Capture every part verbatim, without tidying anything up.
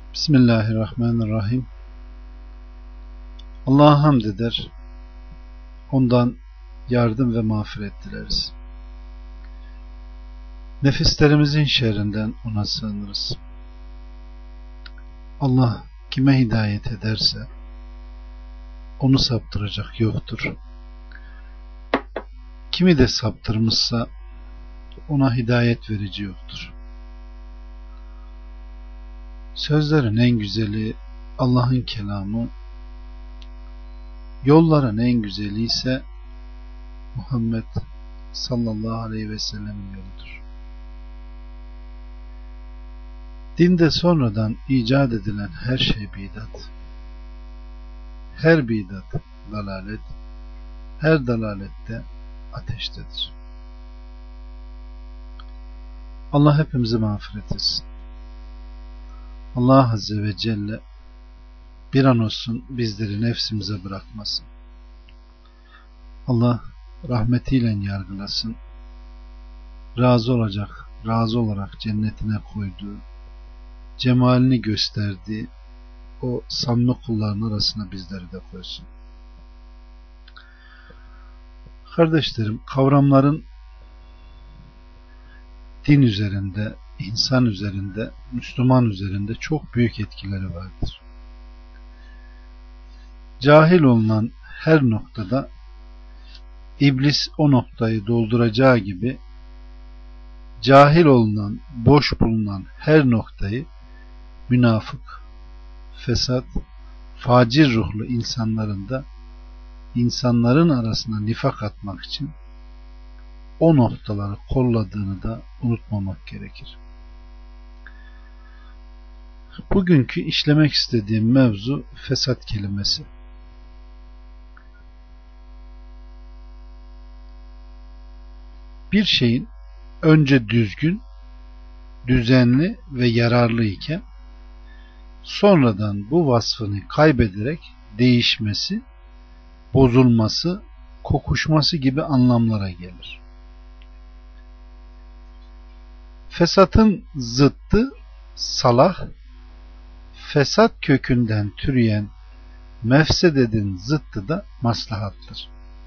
Bismillahirrahmanirrahim. Allah'a hamd eder, ondan yardım ve mağfiret dileriz. Nefislerimizin şerrinden ona sığınırız. Allah kime hidayet ederse onu saptıracak yoktur. Kimi de saptırmışsa ona hidayet verici yoktur. Sözlerin en güzeli Allah'ın kelamı, yolların en güzeli ise Muhammed sallallahu aleyhi ve sellem'in yoludur. Dinde sonradan icat edilen her şey bidat. Her bidat dalalet, her dalalette ateştedir. Allah hepimizi mağfiret etsin. Allah Azze ve Celle bir an olsun bizleri nefsimize bırakmasın. Allah rahmetiyle yargılasın. Razı olacak, razı olarak cennetine koyduğu, cemalini gösterdiği o samimi kulların arasına bizleri de koysun. Kardeşlerim, kavramların din üzerinde, insan üzerinde, Müslüman üzerinde çok büyük etkileri vardır. Cahil olunan her noktada iblis o noktayı dolduracağı gibi cahil olunan, boş bulunan her noktayı münafık, fesat, facir ruhlu insanların da insanların arasına nifak atmak için o noktaları kolladığını da unutmamak gerekir. Bugünkü işlemek istediğim mevzu fesat kelimesi. Bir şeyin önce düzgün, düzenli ve yararlı iken sonradan bu vasfını kaybederek değişmesi, bozulması, kokuşması gibi anlamlara gelir. Fesatın zıttı salah, fesat kökünden türeyen mefsededin zıttı da maslahattır.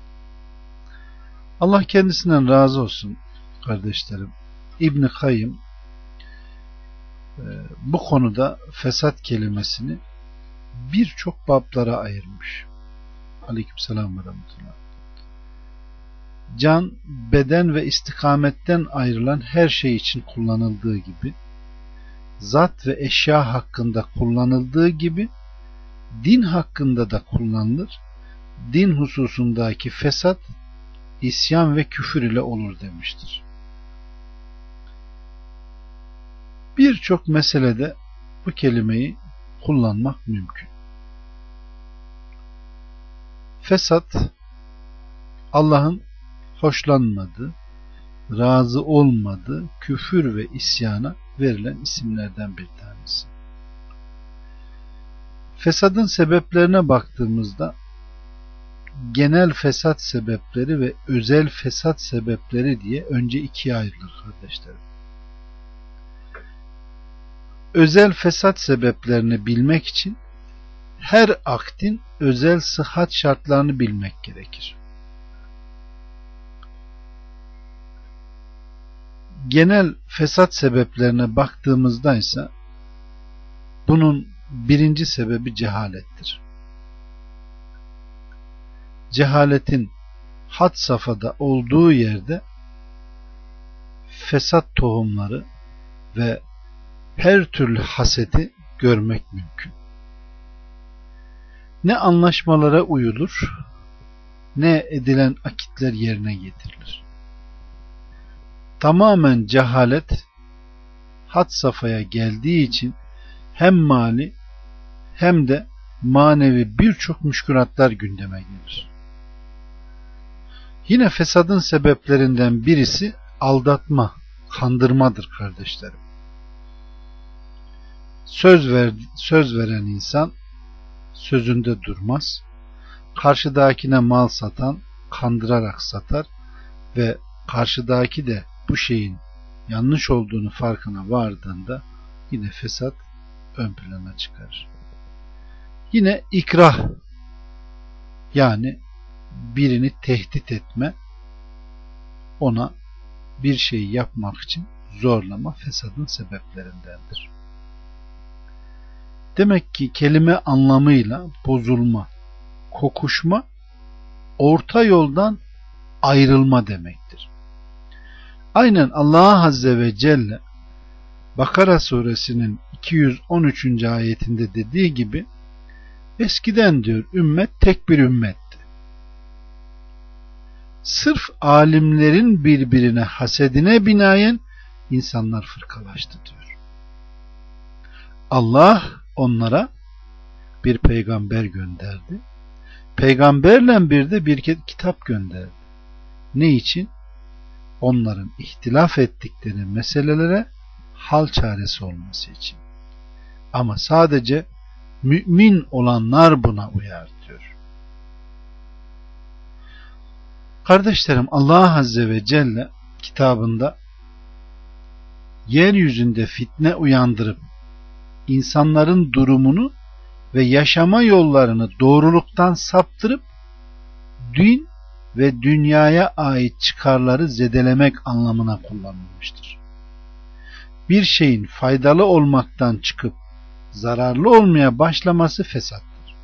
Allah kendisinden razı olsun kardeşlerim. İbn Kayyım bu konuda fesat kelimesini birçok bablara ayırmış. Aleykümselam ve rahmetullah. Can, beden ve istikametten ayrılan her şey için kullanıldığı gibi, zat ve eşya hakkında kullanıldığı gibi, din hakkında da kullanılır. Din hususundaki fesat, isyan ve küfür ile olur demiştir. Birçok meselede bu kelimeyi kullanmak mümkün. Fesat, Allah'ın hoşlanmadığı, razı olmadığı küfür ve isyana verilen isimlerden bir tanesi. Fesadın sebeplerine baktığımızda genel fesat sebepleri ve özel fesat sebepleri diye önce ikiye ayrılır kardeşlerim. Özel fesat sebeplerini bilmek için her aktin özel sıhhat şartlarını bilmek gerekir. Genel fesat sebeplerine baktığımızda ise bunun birinci sebebi cehalettir. Cehaletin had safhada olduğu yerde fesat tohumları ve her türlü haseti görmek mümkün. Ne anlaşmalara uyulur, ne edilen akitler yerine getirilir. Tamamen cehalet had safhaya geldiği için hem mali hem de manevi birçok müşkülatlar gündeme gelir. Yine fesadın sebeplerinden birisi aldatma, kandırmadır kardeşlerim. Söz ver, söz veren insan sözünde durmaz. Karşıdakine mal satan kandırarak satar ve karşıdaki de bu şeyin yanlış olduğunu farkına vardığında yine fesat ön plana çıkarır. Yine ikrah, yani birini tehdit etme, ona bir şeyi yapmak için zorlama fesadın sebeplerindendir. Demek ki kelime anlamıyla bozulma, kokuşma, orta yoldan ayrılma demektir. Aynen Allah Azze ve Celle Bakara suresinin iki yüz on üçüncü ayetinde dediği gibi, eskiden diyor ümmet tek bir ümmetti. Sırf alimlerin birbirine hasedine binaen insanlar fırkalaştı diyor. Allah onlara bir peygamber gönderdi. Peygamberle bir de bir kitap gönderdi. Ne için? Onların ihtilaf ettikleri meselelere hal çaresi olması için. Ama sadece mümin olanlar buna uyar diyor. Kardeşlerim, Allah Azze ve Celle kitabında yeryüzünde fitne uyandırıp insanların durumunu ve yaşama yollarını doğruluktan saptırıp din ve dünyaya ait çıkarları zedelemek anlamına kullanılmıştır. Bir şeyin faydalı olmaktan çıkıp zararlı olmaya başlaması fesattır.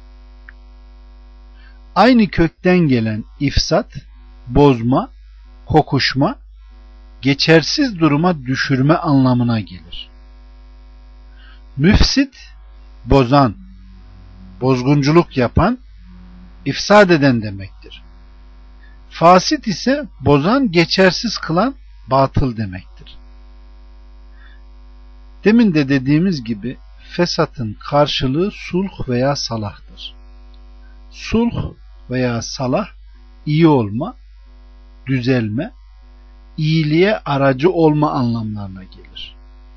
Aynı kökten gelen ifsat, bozma, kokuşma, geçersiz duruma düşürme anlamına gelir. Müfsit, bozan, bozgunculuk yapan, ifsad eden demektir. Fasit ise bozan, geçersiz kılan, batıl demektir. Demin de dediğimiz gibi fesatın karşılığı sulh veya salahtır. Sulh veya salah iyi olma, düzelme, iyiliğe aracı olma anlamlarına gelir.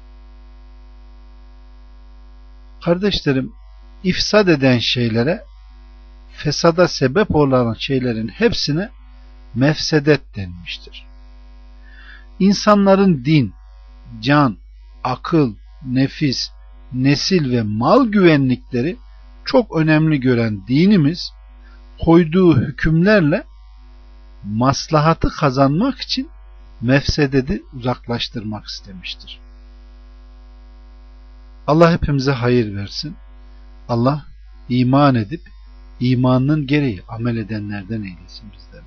Kardeşlerim, ifsad eden şeylere, fesada sebep olan şeylerin hepsine mefsedet denmiştir. İnsanların din, can, akıl, nefis, nesil ve mal güvenlikleri çok önemli gören dinimiz, koyduğu hükümlerle maslahatı kazanmak için mefsedeti uzaklaştırmak istemiştir. Allah hepimize hayır versin. Allah iman edip imanının gereği amel edenlerden eylesin bizleri.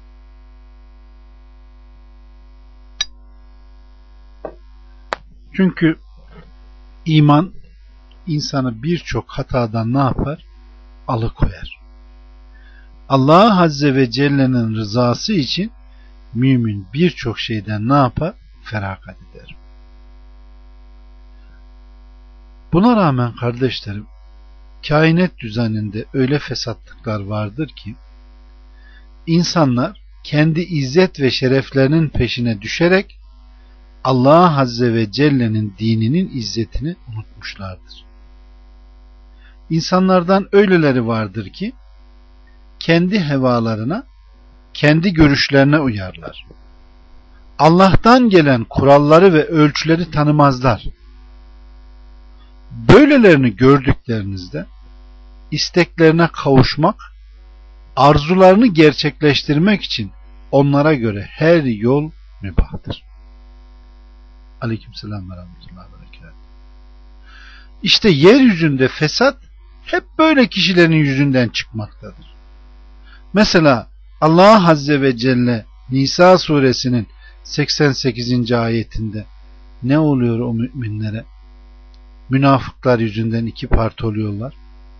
Çünkü iman insanı birçok hatadan ne yapar? Alıkoyar. Allah Azze ve Celle'nin rızası için mümin birçok şeyden ne yapar? Feragat eder. Buna rağmen kardeşlerim, kainat düzeninde öyle fesatlıklar vardır ki insanlar kendi izzet ve şereflerinin peşine düşerek Allah Azze ve Celle'nin dininin izzetini unutmuşlardır. İnsanlardan öyleleri vardır ki kendi hevalarına, kendi görüşlerine uyarlar. Allah'tan gelen kuralları ve ölçüleri tanımazlar. Böylelerini gördüklerinizde isteklerine kavuşmak, arzularını gerçekleştirmek için onlara göre her yol mübahtır. Aleykümselam ve rahmetullahi ve berekatuhu. İşte yeryüzünde fesat hep böyle kişilerin yüzünden çıkmaktadır. Mesela Allah Azze ve Celle Nisa suresinin seksen sekizinci ayetinde ne oluyor o müminlere? Münafıklar yüzünden iki parti oluyorlar.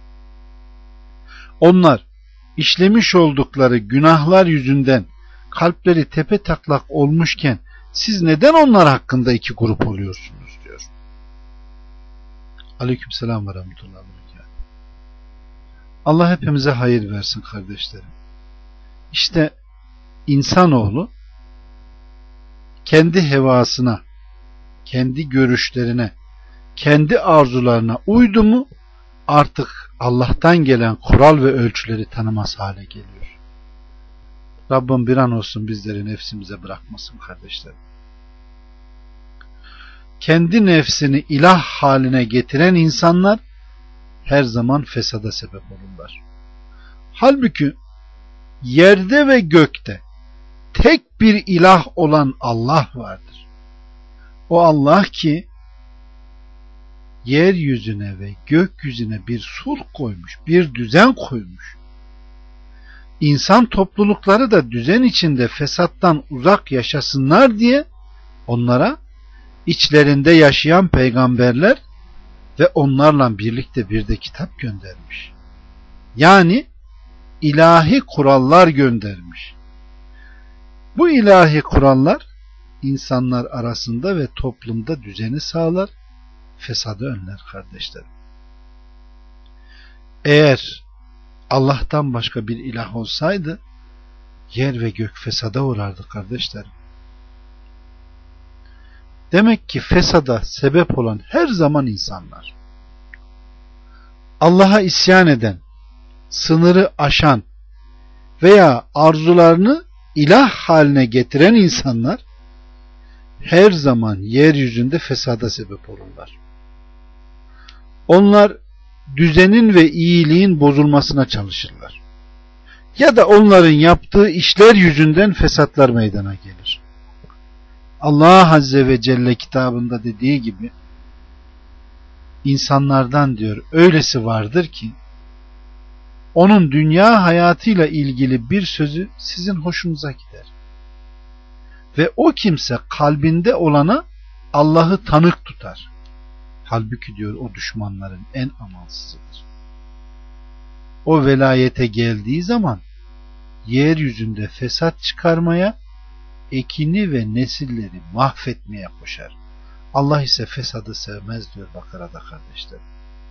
Onlar işlemiş oldukları günahlar yüzünden kalpleri tepetaklak olmuşken siz neden onlar hakkında iki grup oluyorsunuz diyor. Aleykümselam ve rahmetullahi ve berekatuhu. Allah hepimize hayır versin kardeşlerim. İşte insanoğlu kendi hevasına, kendi görüşlerine, kendi arzularına uydu mu artık Allah'tan gelen kural ve ölçüleri tanımaz hale geliyor. Rabbim bir an olsun bizleri nefsimize bırakmasın kardeşlerim. kendi nefsini ilah haline getiren insanlar her zaman fesada sebep olurlar. Halbuki yerde ve gökte tek bir ilah olan Allah vardır. O Allah ki yeryüzüne ve gökyüzüne bir sulh koymuş, bir düzen koymuş. İnsan toplulukları da düzen içinde fesattan uzak yaşasınlar diye onlara içlerinde yaşayan peygamberler ve onlarla birlikte bir de kitap göndermiş. Yani ilahi kurallar göndermiş. Bu ilahi kurallar insanlar arasında ve toplumda düzeni sağlar, fesadı önler kardeşlerim. Eğer Allah'tan başka bir ilah olsaydı yer ve gök fesada uğrardı kardeşlerim. Demek ki fesada sebep olan her zaman insanlar. Allah'a isyan eden, sınırı aşan veya arzularını ilah haline getiren insanlar her zaman yeryüzünde fesada sebep olurlar. Onlar düzenin ve iyiliğin bozulmasına çalışırlar. Ya da onların yaptığı işler yüzünden fesatlar meydana gelir. Allah Azze ve Celle kitabında dediği gibi insanlardan diyor öylesi vardır ki onun dünya hayatıyla ilgili bir sözü sizin hoşunuza gider. Ve o kimse kalbinde olana Allah'ı tanık tutar. Halbuki diyor o düşmanların en amansızıdır. O velayete geldiği zaman yeryüzünde fesat çıkarmaya, ekini ve nesilleri mahvetmeye koşar. Allah ise fesadı sevmez diyor Bakara'da kardeşlerim.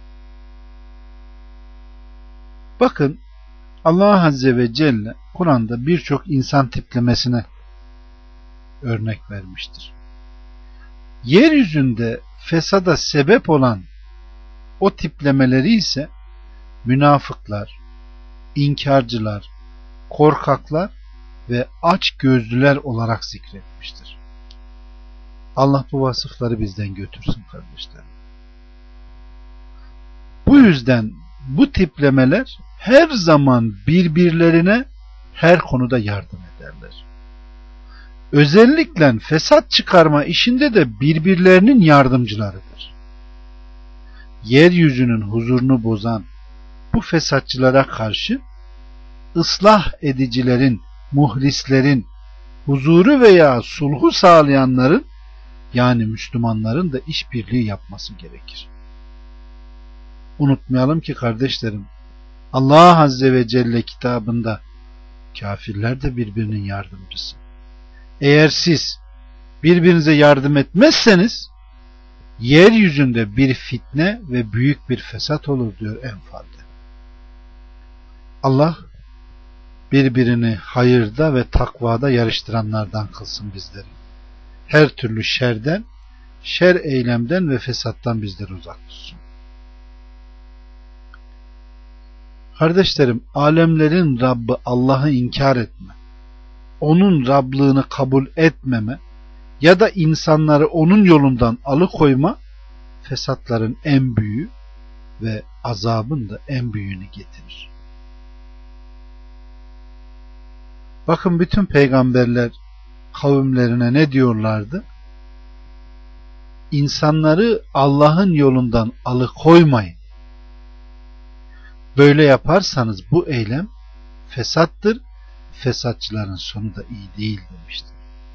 Bakın Allah Azze ve Celle Kur'an'da birçok insan tiplemesine örnek vermiştir. Yeryüzünde fesada sebep olan o tiplemeleri ise münafıklar, inkarcılar, korkaklar ve aç gözlüler olarak zikretmiştir. Allah bu vasıfları bizden götürsün kardeşlerim. Bu yüzden bu tiplemeler her zaman birbirlerine her konuda yardım ederler. Özellikle fesat çıkarma işinde de birbirlerinin yardımcılarıdır. Yeryüzünün huzurunu bozan bu fesatçılara karşı ıslah edicilerin, muhlislerin, huzuru veya sulhu sağlayanların yani Müslümanların da işbirliği yapması gerekir. Unutmayalım ki kardeşlerim, Allah Azze ve Celle kitabında kafirler de birbirinin yardımcısı. Eğer siz birbirinize yardım etmezseniz yeryüzünde bir fitne ve büyük bir fesat olur diyor Enfal'de. Allah birbirini hayırda ve takvada yarıştıranlardan kılsın bizleri. Her türlü şerden, şer eylemden ve fesattan bizleri uzak tutsun. Kardeşlerim, alemlerin Rabbi Allah'ı inkar etme, onun Rablığını kabul etmeme ya da insanları onun yolundan alıkoyma fesatların en büyüğü ve azabın da en büyüğünü getirir. Bakın bütün peygamberler kavimlerine ne diyorlardı? İnsanları Allah'ın yolundan alıkoymayın. Böyle yaparsanız bu eylem fesattır, fesatçıların sonu da iyi değil demiştir.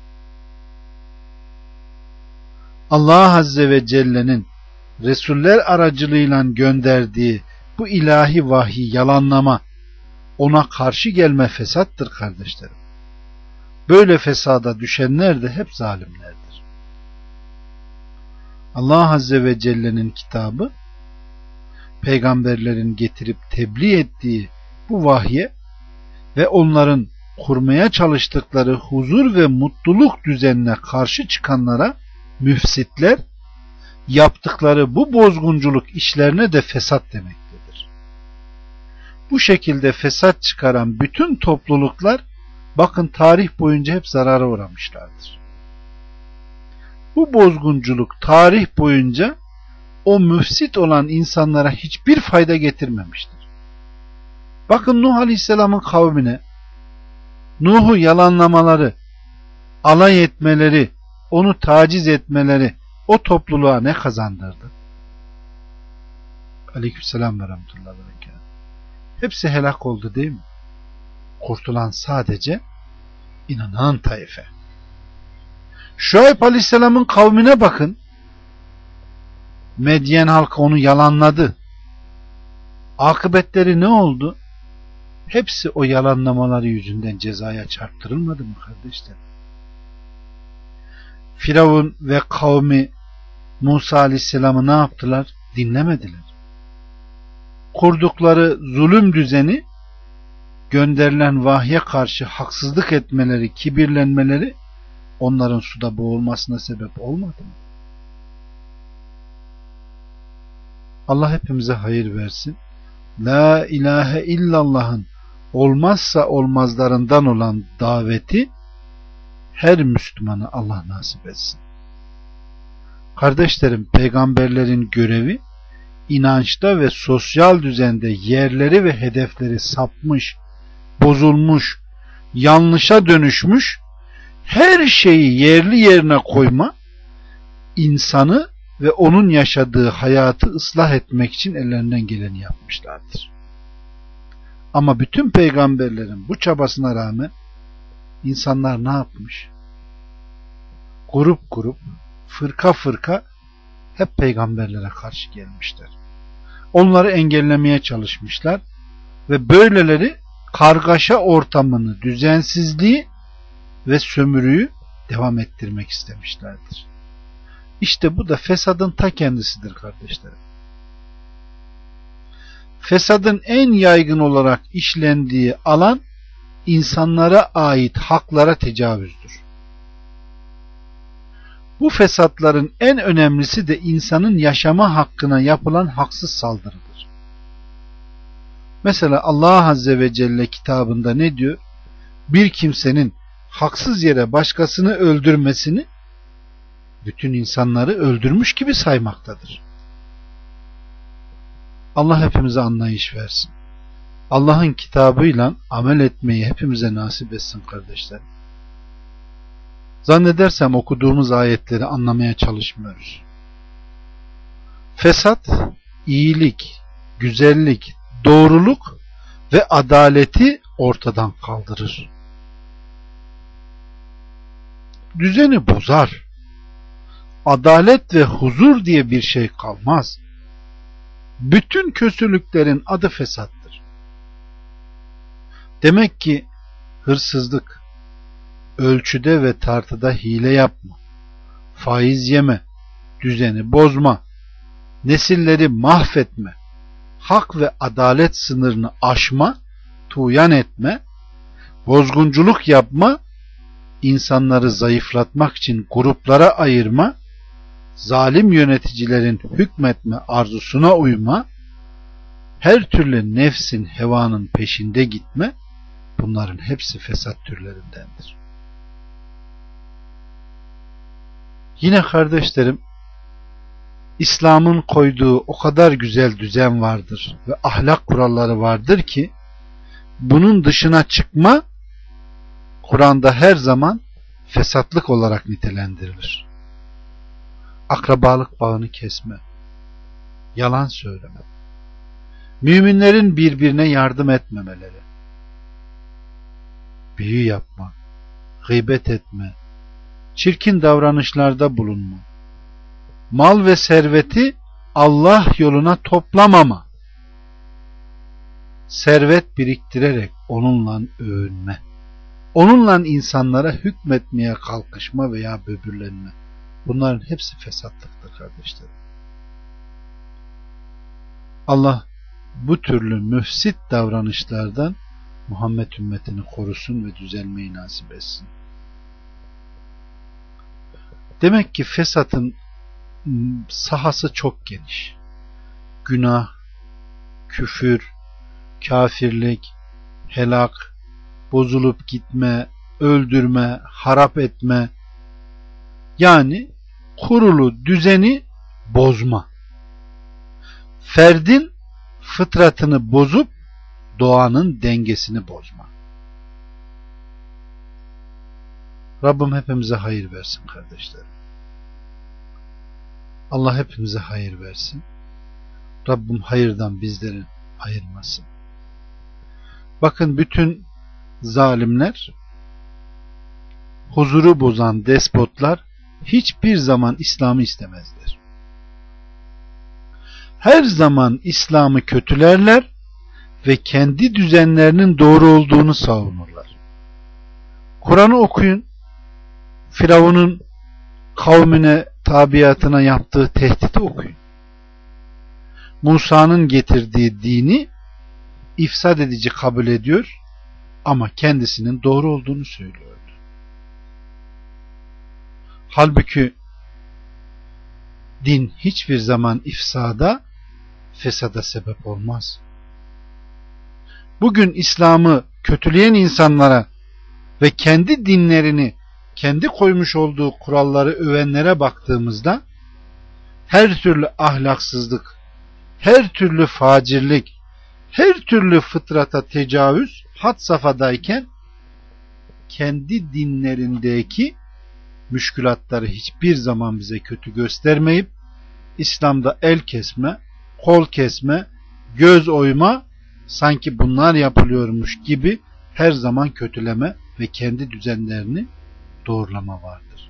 Allah Azze ve Celle'nin Resuller aracılığıyla gönderdiği bu ilahi vahyi yalanlama, ona karşı gelme fesattır kardeşlerim. Böyle fesada düşenler de hep zalimlerdir. Allah Azze ve Celle'nin kitabı, peygamberlerin getirip tebliğ ettiği bu vahye ve onların kurmaya çalıştıkları huzur ve mutluluk düzenine karşı çıkanlara müfsitler, yaptıkları bu bozgunculuk işlerine de fesat demektedir. Bu şekilde fesat çıkaran bütün topluluklar bakın tarih boyunca hep zarara uğramışlardır. Bu bozgunculuk tarih boyunca o müfsit olan insanlara hiçbir fayda getirmemiştir. Bakın Nuh Aleyhisselam'ın kavmine Nuh'u yalanlamaları, alay etmeleri, onu taciz etmeleri o topluluğa ne kazandırdı? Aleykümselam ve rahmetullahi ve berekatuhu. Hepsi helak oldu değil mi? Kurtulan sadece inanan taife. Şuayb Aleyhisselam'ın kavmine bakın. Medyen halkı onu yalanladı. Akıbetleri ne oldu? Hepsi o yalanlamaları yüzünden cezaya çarptırılmadı mı kardeşler? Firavun ve kavmi Musa Aleyhisselam'ı ne yaptılar? Dinlemediler. Kurdukları zulüm düzeni, gönderilen vahye karşı haksızlık etmeleri, kibirlenmeleri onların suda boğulmasına sebep olmadı mı? Allah hepimize hayır versin. La ilahe illallah'ın olmazsa olmazlarından olan daveti her Müslümana Allah nasip etsin. Kardeşlerim, peygamberlerin görevi inançta ve sosyal düzende yerleri ve hedefleri sapmış, bozulmuş, yanlışa dönüşmüş her şeyi yerli yerine koyma, insanı ve onun yaşadığı hayatı ıslah etmek için ellerinden geleni yapmışlardır. Ama bütün peygamberlerin bu çabasına rağmen insanlar ne yapmış? Grup grup, fırka fırka hep peygamberlere karşı gelmişler. Onları engellemeye çalışmışlar ve böyleleri kargaşa ortamını, düzensizliği ve sömürüyü devam ettirmek istemişlerdir. İşte bu da fesadın ta kendisidir kardeşlerim. Fesadın en yaygın olarak işlendiği alan insanlara ait haklara tecavüzdür. Bu fesatların en önemlisi de insanın yaşama hakkına yapılan haksız saldırıdır. Mesela Allah Azze ve Celle kitabında ne diyor? Bir kimsenin haksız yere başkasını öldürmesini bütün insanları öldürmüş gibi saymaktadır. Allah hepimize anlayış versin. Allah'ın kitabıyla amel etmeyi hepimize nasip etsin kardeşlerim. Zannedersem okuduğumuz ayetleri anlamaya çalışmıyoruz. Fesat, iyilik, güzellik, doğruluk ve adaleti ortadan kaldırır. Düzeni bozar. Adalet ve huzur diye bir şey kalmaz. Bütün kötülüklerin adı fesattır. Demek ki hırsızlık, ölçüde ve tartıda hile yapma, faiz yeme, düzeni bozma, nesilleri mahvetme, hak ve adalet sınırını aşma, tuğyan etme, bozgunculuk yapma, insanları zayıflatmak için gruplara ayırma, zalim yöneticilerin hükmetme arzusuna uyma, her türlü nefsin, hevanın peşinde gitme, bunların hepsi fesat türlerindendir. Yine kardeşlerim, İslam'ın koyduğu o kadar güzel düzen vardır ve ahlak kuralları vardır ki bunun dışına çıkma Kur'an'da her zaman fesatlık olarak nitelendirilir. Akrabalık bağını kesme, yalan söyleme, müminlerin birbirine yardım etmemeleri, büyü yapma, gıybet etme, çirkin davranışlarda bulunma, mal ve serveti Allah yoluna toplamama, servet biriktirerek onunla övünme, onunla insanlara hükmetmeye kalkışma veya böbürlenme, bunların hepsi fesatlıktır kardeşlerim. Allah bu türlü müfsit davranışlardan Muhammed ümmetini korusun ve düzelmeyi nasip etsin. Demek ki fesatın sahası çok geniş. Günah, küfür, kafirlik, helak, bozulup gitme, öldürme, harap etme, yani kurulu düzeni bozma. Ferdin fıtratını bozup doğanın dengesini bozma. Rabbim hepimize hayır versin kardeşlerim. Allah hepimize hayır versin. Rabbim hayırdan bizleri ayırmasın. Bakın, bütün zalimler, huzuru bozan despotlar hiçbir zaman İslam'ı istemezler. Her zaman İslam'ı kötülerler ve kendi düzenlerinin doğru olduğunu savunurlar. Kur'an'ı okuyun. Firavun'un kavmine, tabiatına yaptığı tehdidi okuyun. Musa'nın getirdiği dini ifsad edici kabul ediyor ama kendisinin doğru olduğunu söylüyordu. Halbuki din hiçbir zaman ifsada, fesada sebep olmaz. Bugün İslam'ı kötüleyen insanlara ve kendi dinlerini, kendi koymuş olduğu kuralları övenlere baktığımızda her türlü ahlaksızlık, her türlü facirlik, her türlü fıtrata tecavüz had safhadayken kendi dinlerindeki müşkülatları hiçbir zaman bize kötü göstermeyip İslam'da el kesme, kol kesme, göz oyma, sanki bunlar yapılıyormuş gibi her zaman kötüleme ve kendi düzenlerini doğrulama vardır.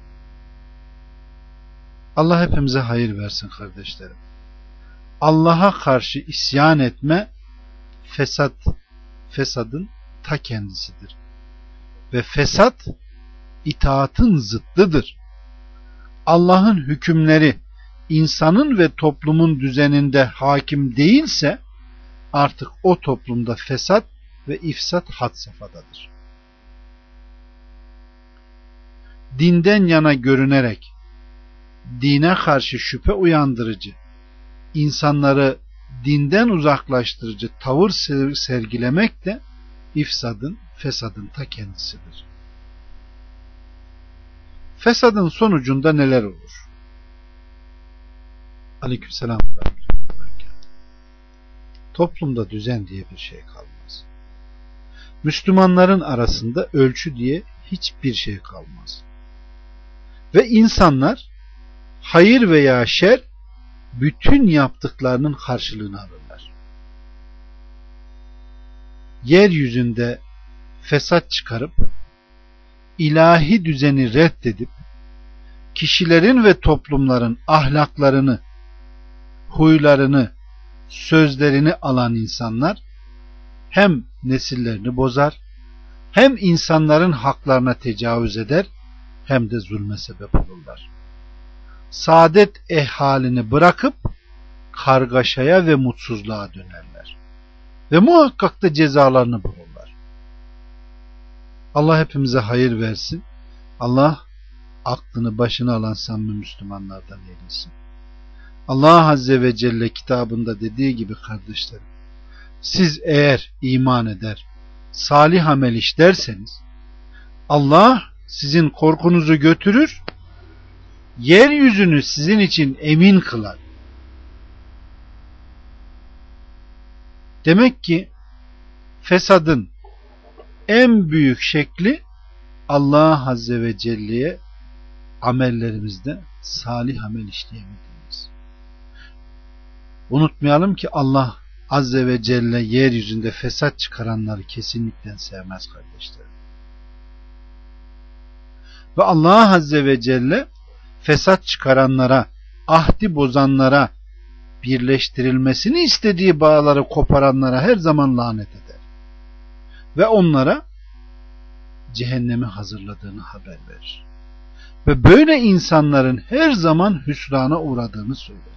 Allah hepimize hayır versin kardeşlerim. Allah'a karşı isyan etme fesat, fesadın ta kendisidir. Ve fesat itaatın zıttıdır. Allah'ın hükümleri insanın ve toplumun düzeninde hakim değilse artık o toplumda fesat ve ifsat had safhadadır. Dinden yana görünerek dine karşı şüphe uyandırıcı, insanları dinden uzaklaştırıcı tavır sergilemek de ifsadın, fesadın ta kendisidir. Fesadın sonucunda neler olur? Aleykümselam. Toplumda düzen diye bir şey kalmaz. Müslümanların arasında ölçü diye hiçbir şey kalmaz. Ve insanlar hayır veya şer bütün yaptıklarının karşılığını alırlar. Yeryüzünde fesat çıkarıp ilahi düzeni reddedip kişilerin ve toplumların ahlaklarını, huylarını, sözlerini alan insanlar hem nesillerini bozar, hem insanların haklarına tecavüz eder, hem de zulme sebep olurlar. Saadet ehvalini bırakıp kargaşaya ve mutsuzluğa dönerler. Ve muhakkak da cezalarını bulurlar. Allah hepimize hayır versin. Allah aklını başına alan samimi Müslümanlardan eylesin. Allah Azze ve Celle kitabında dediği gibi kardeşlerim, siz eğer iman eder, salih amel işlerseniz Allah sizin korkunuzu götürür, yeryüzünü sizin için emin kılar. Demek ki fesadın en büyük şekli Allah Azze ve Celle'ye amellerimizde salih amel işleyemediğimiz. Unutmayalım ki Allah Azze ve Celle yeryüzünde fesat çıkaranları kesinlikle sevmez kardeşlerim. Ve Allah Azze ve Celle fesat çıkaranlara, ahdi bozanlara, birleştirilmesini istediği bağları koparanlara her zaman lanet eder. Ve onlara cehennemi hazırladığını haber verir. Ve böyle insanların her zaman hüsrana uğradığını söyler.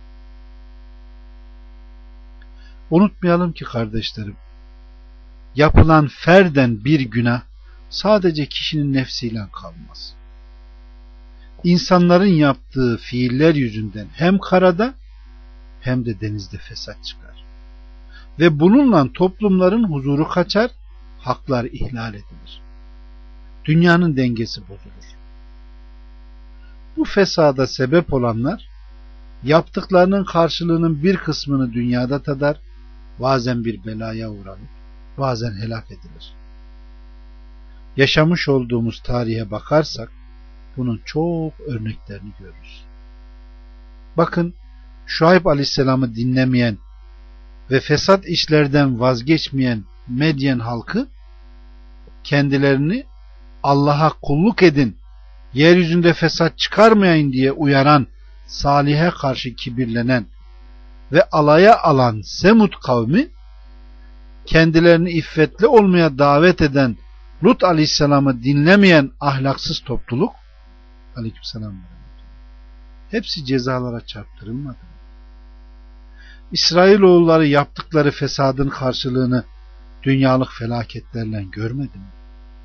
Unutmayalım ki kardeşlerim, yapılan ferden bir günah sadece kişinin nefsiyle kalmaz. İnsanların yaptığı fiiller yüzünden hem karada hem de denizde fesat çıkar. Ve bununla toplumların huzuru kaçar, haklar ihlal edilir. Dünyanın dengesi bozulur. Bu fesada sebep olanlar yaptıklarının karşılığının bir kısmını dünyada tadar, bazen bir belaya uğranır, bazen helak edilir. Yaşamış olduğumuz tarihe bakarsak bunun çok örneklerini görürüz. Bakın, Şuayb Aleyhisselam'ı dinlemeyen ve fesat işlerden vazgeçmeyen Medyen halkı kendilerini Allah'a kulluk edin, yeryüzünde fesat çıkarmayın diye uyaran Salih'e karşı kibirlenen ve alaya alan Semud kavmi, kendilerini iffetli olmaya davet eden Lut Aleyhisselam'ı dinlemeyen ahlaksız topluluk, Aleykümselam, hepsi cezalara çarptırılmadı. İsrailoğulları yaptıkları fesadın karşılığını dünyalık felaketlerle görmedi mi?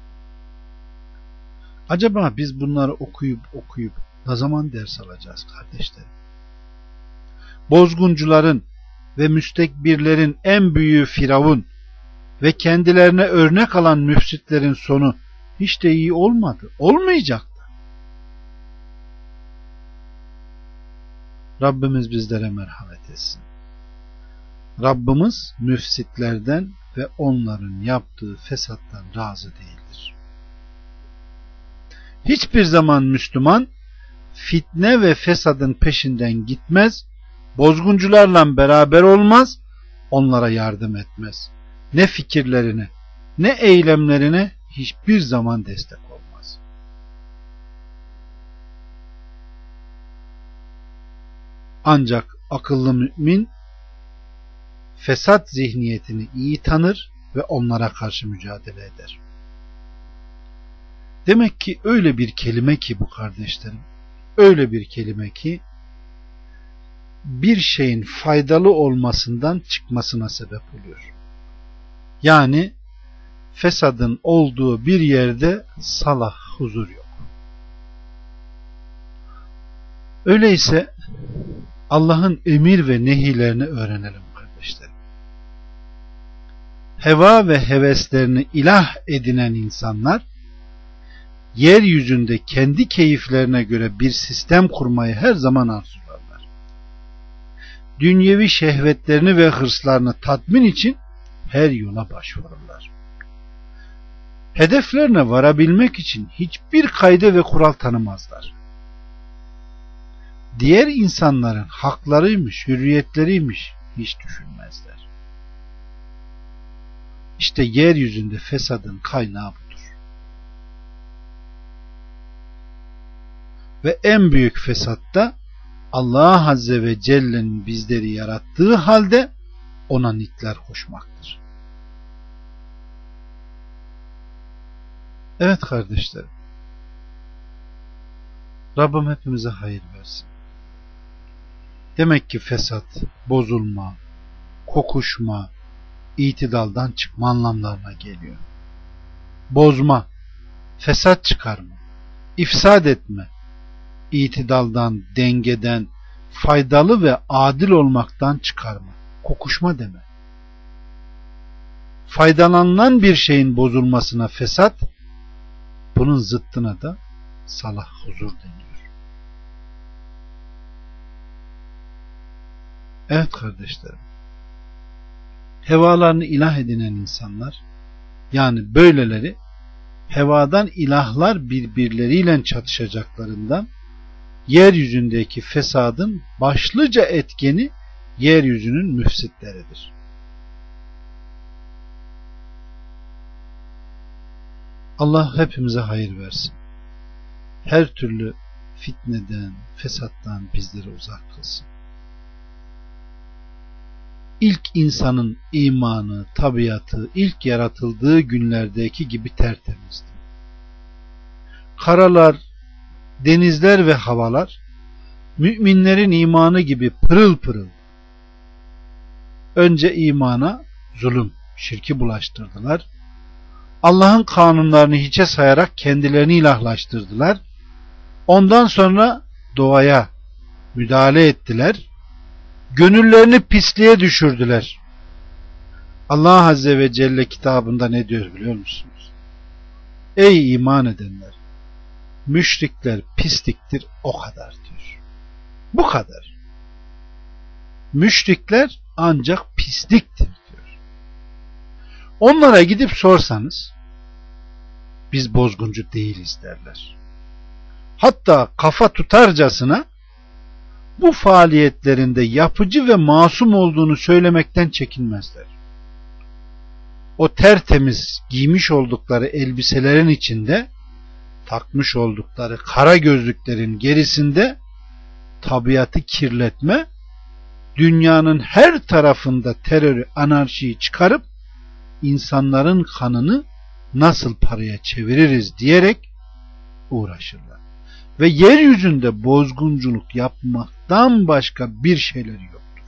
Acaba biz bunları okuyup okuyup ne zaman ders alacağız kardeşlerim? Bozguncuların ve müstekbirlerin en büyüğü Firavun ve kendilerine örnek alan müfsitlerin sonu hiç de iyi olmadı. Olmayacaktı. Rabbimiz bizlere merhamet etsin. Rabbimiz müfsitlerden ve onların yaptığı fesattan razı değildir. Hiçbir zaman Müslüman fitne ve fesadın peşinden gitmez, bozguncularla beraber olmaz, onlara yardım etmez. Ne fikirlerine, ne eylemlerine hiçbir zaman destek olmaz. Ancak akıllı mümin fesat zihniyetini iyi tanır ve onlara karşı mücadele eder. Demek ki öyle bir kelime ki bu kardeşlerim, öyle bir kelime ki bir şeyin faydalı olmasından çıkmasına sebep oluyor. Yani fesadın olduğu bir yerde salah, huzur yok. Öyleyse Allah'ın emir ve nehilerini öğrenelim kardeşlerim. Heva ve heveslerini ilah edinen insanlar yeryüzünde kendi keyiflerine göre bir sistem kurmayı her zaman arzularlar. Dünyevi şehvetlerini ve hırslarını tatmin için her yola başvururlar. Hedeflerine varabilmek için hiçbir kaydı ve kural tanımazlar. Diğer insanların haklarıymış, hürriyetleriymiş hiç düşünmezler. İşte yeryüzünde fesadın kaynağı budur. Ve en büyük fesatta Allah Azze ve Celle'nin bizleri yarattığı halde ona nitler koşmaktır. Evet kardeşlerim, Rabbim hepimize hayır versin. Demek ki fesat, bozulma, kokuşma, itidaldan çıkma anlamlarına geliyor. Bozma, fesat çıkarma, ifsad etme, itidaldan, dengeden, faydalı ve adil olmaktan çıkarma, kokuşma deme. Faydalanılan bir şeyin bozulmasına fesat, bunun zıttına da salah, huzur deniyor. Evet kardeşlerim, hevalarını ilah edinen insanlar, yani böyleleri, hevadan ilahlar birbirleriyle çatışacaklarından yeryüzündeki fesadın başlıca etkeni yeryüzünün müfsitleridir. Allah hepimize hayır versin. Her türlü fitneden, fesattan bizleri uzak kılsın. İlk insanın imanı, tabiatı ilk yaratıldığı günlerdeki gibi tertemizdi. Karalar, denizler ve havalar müminlerin imanı gibi pırıl pırıl. Önce imana zulüm, şirki bulaştırdılar. Allah'ın kanunlarını hiçe sayarak kendilerini ilahlaştırdılar. Ondan sonra doğaya müdahale ettiler. Gönüllerini pisliğe düşürdüler. Allah Azze ve Celle kitabında ne diyor biliyor musunuz? Ey iman edenler! müşrikler pisliktir, o kadar diyor. Bu kadar. Müşrikler ancak pisliktir diyor. Onlara gidip sorsanız biz bozguncu değiliz derler. Hatta kafa tutarcasına bu faaliyetlerinde yapıcı ve masum olduğunu söylemekten çekinmezler. O tertemiz giymiş oldukları elbiselerin içinde, takmış oldukları kara gözlüklerin gerisinde tabiatı kirletme, dünyanın her tarafında terörü, anarşiyi çıkarıp insanların kanını nasıl paraya çeviririz diyerek uğraşırlar. Ve yeryüzünde bozgunculuk yapmaktan başka bir şeyleri yoktur.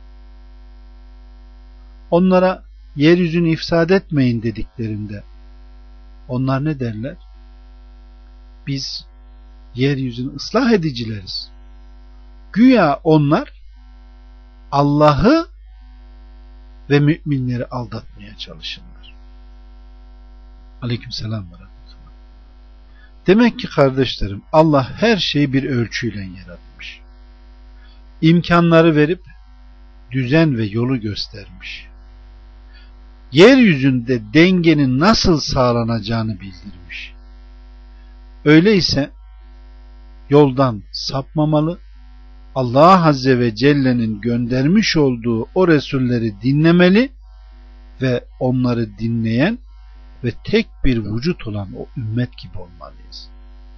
Onlara yeryüzünü ifsad etmeyin dediklerinde onlar ne derler? Biz yeryüzünü ıslah edicileriz. Güya onlar Allah'ı ve müminleri aldatmaya çalışırlar. Aleykümselam ve rahmetullah. Demek ki kardeşlerim, Allah her şeyi bir ölçüyle yaratmış. İmkanları verip düzen ve yolu göstermiş. Yeryüzünde dengenin nasıl sağlanacağını bildirmiş. Öyleyse yoldan sapmamalı, Allah Azze ve Celle'nin göndermiş olduğu o Resulleri dinlemeli ve onları dinleyen ve tek bir vücut olan o ümmet gibi olmalıyız.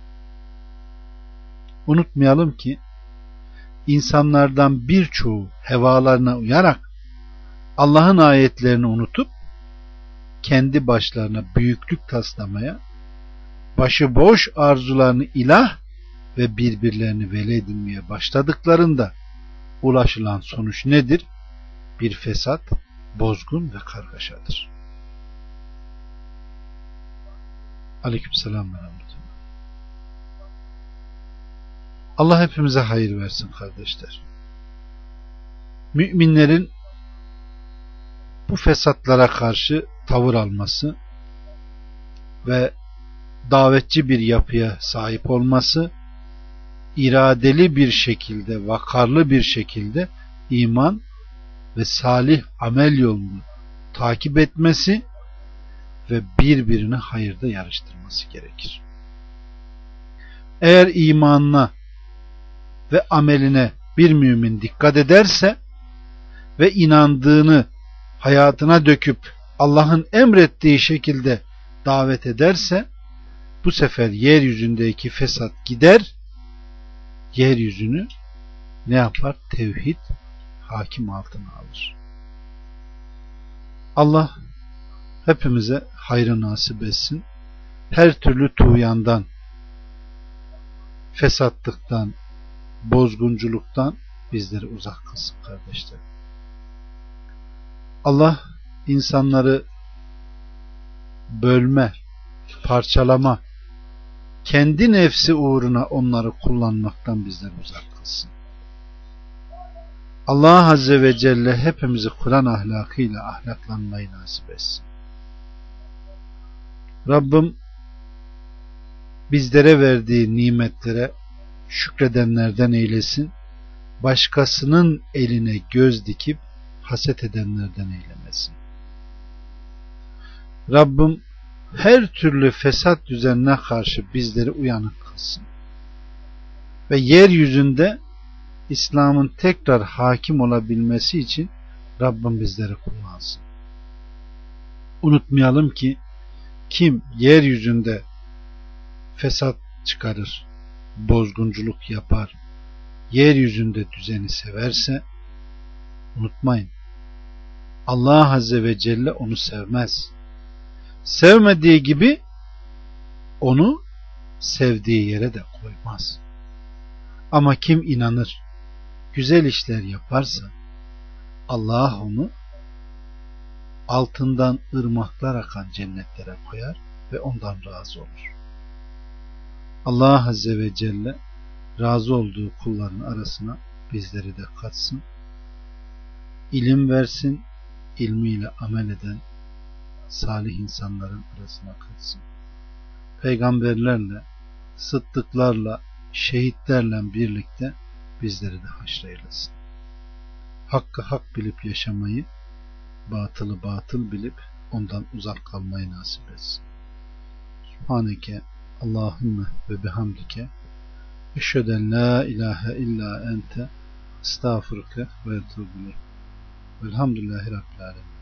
Unutmayalım ki insanlardan birçoğu hevalarına uyarak Allah'ın ayetlerini unutup kendi başlarına büyüklük taslamaya, başıboş arzularını ilah ve birbirlerini veli edinmeye başladıklarında ulaşılan sonuç nedir? Bir fesat, bozgun ve kargaşadır. Aleykümselam ve rahmetullah. Allah hepimize hayır versin kardeşler. Müminlerin bu fesatlara karşı tavır alması ve davetçi bir yapıya sahip olması, iradeli bir şekilde, vakarlı bir şekilde iman ve salih amel yolunu takip etmesi ve birbirini hayırda yarıştırması gerekir. Eğer imanına ve ameline bir mümin dikkat ederse ve inandığını hayatına döküp Allah'ın emrettiği şekilde davet ederse, bu sefer yeryüzündeki fesat gider, yeryüzünü ne yapar? Tevhid hakim altına alır. Allah hepimize hayrı nasip etsin. Her türlü tuğyandan, fesatlıktan, bozgunculuktan bizleri uzak kılsın kardeşler. Allah insanları bölme, parçalama, kendi nefsi uğruna onları kullanmaktan bizleri uzak kılsın. Allah Azze ve Celle hepimizi Kur'an ahlakıyla ahlaklanmayı nasip etsin. Rabbim bizlere verdiği nimetlere şükredenlerden eylesin, başkasının eline göz dikip haset edenlerden eylemesin. Rabbim her türlü fesat düzenine karşı bizleri uyanık kılsın ve yeryüzünde İslam'ın tekrar hakim olabilmesi için Rabbim bizleri kullansın. Unutmayalım ki kim yeryüzünde fesat çıkarır, bozgunculuk yapar, yeryüzünde düzeni severse, unutmayın, Allah Azze ve Celle onu sevmez. Sevmediği gibi onu sevdiği yere de koymaz. Ama kim inanır, güzel işler yaparsa Allah onu altından ırmaklar akan cennetlere koyar ve ondan razı olur. Allah Azze ve Celle razı olduğu kulların arasına bizleri de katsın. İlim versin, ilmiyle amel eden salih insanların arasına katsın. Peygamberlerle, sıddıklarla, şehitlerle birlikte bizleri de haşreylesin. Hakkı hak bilip yaşamayı, batılı batıl bilip ondan uzak kalmayı nasip etsin. Subhaneke Allahümme ve bihamdike eşheden la ilahe illa ente estağfurke ve etûbü ileyk. Velhamdülillahi Rabbil alemin.